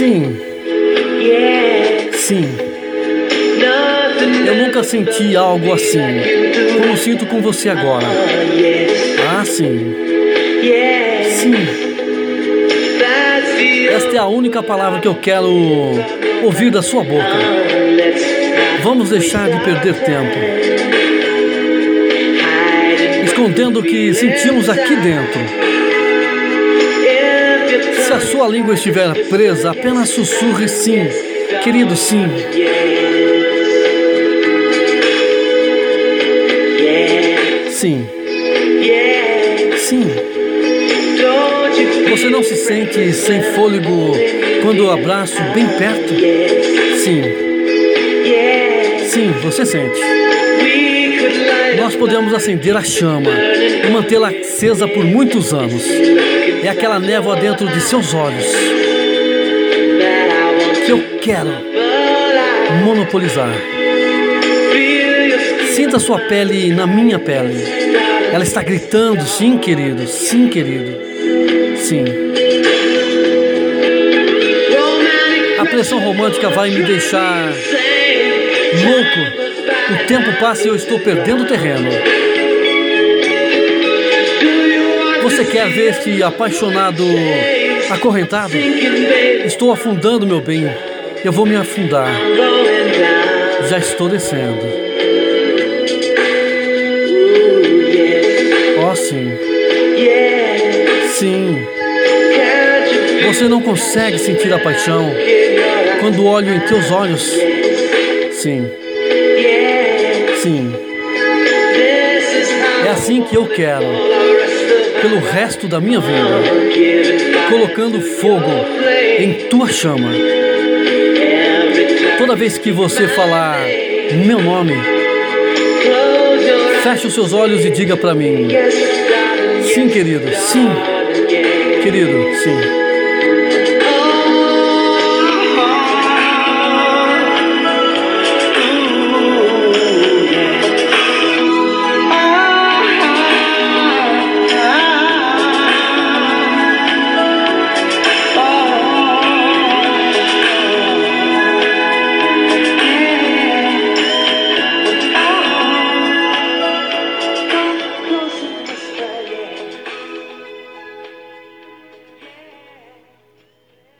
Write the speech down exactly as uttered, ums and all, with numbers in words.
Sim. Sim. Eu nunca senti algo assim, como sinto com você agora. Ah, sim. Sim. Esta é a única palavra que eu quero ouvir da sua boca. Vamos deixar de perder tempo, escondendo o que sentimos aqui dentro. Se a sua língua estiver presa, apenas sussurre sim, querido, sim. Sim. Sim. Você não se sente sem fôlego quando eu abraço bem perto? Sim. Sim, você sente. Nós podemos acender a chama e mantê-la acesa por muitos anos. É aquela névoa dentro de seus olhos que eu quero monopolizar. Sinta sua pele na minha pele. Ela está gritando, sim, querido, sim, querido, sim. A pressão romântica vai me deixar louco. O tempo passa e eu estou perdendo terreno. Você quer ver este apaixonado acorrentado? Estou afundando, meu bem. Eu vou me afundar. Já estou descendo. Oh, sim. Sim. Você não consegue sentir a paixão quando olho em teus olhos? Sim. Sim. É assim que eu quero, pelo resto da minha vida, colocando fogo em tua chama. Toda vez que você falar meu nome, feche os seus olhos e diga para mim: sim, querido, sim, querido, sim.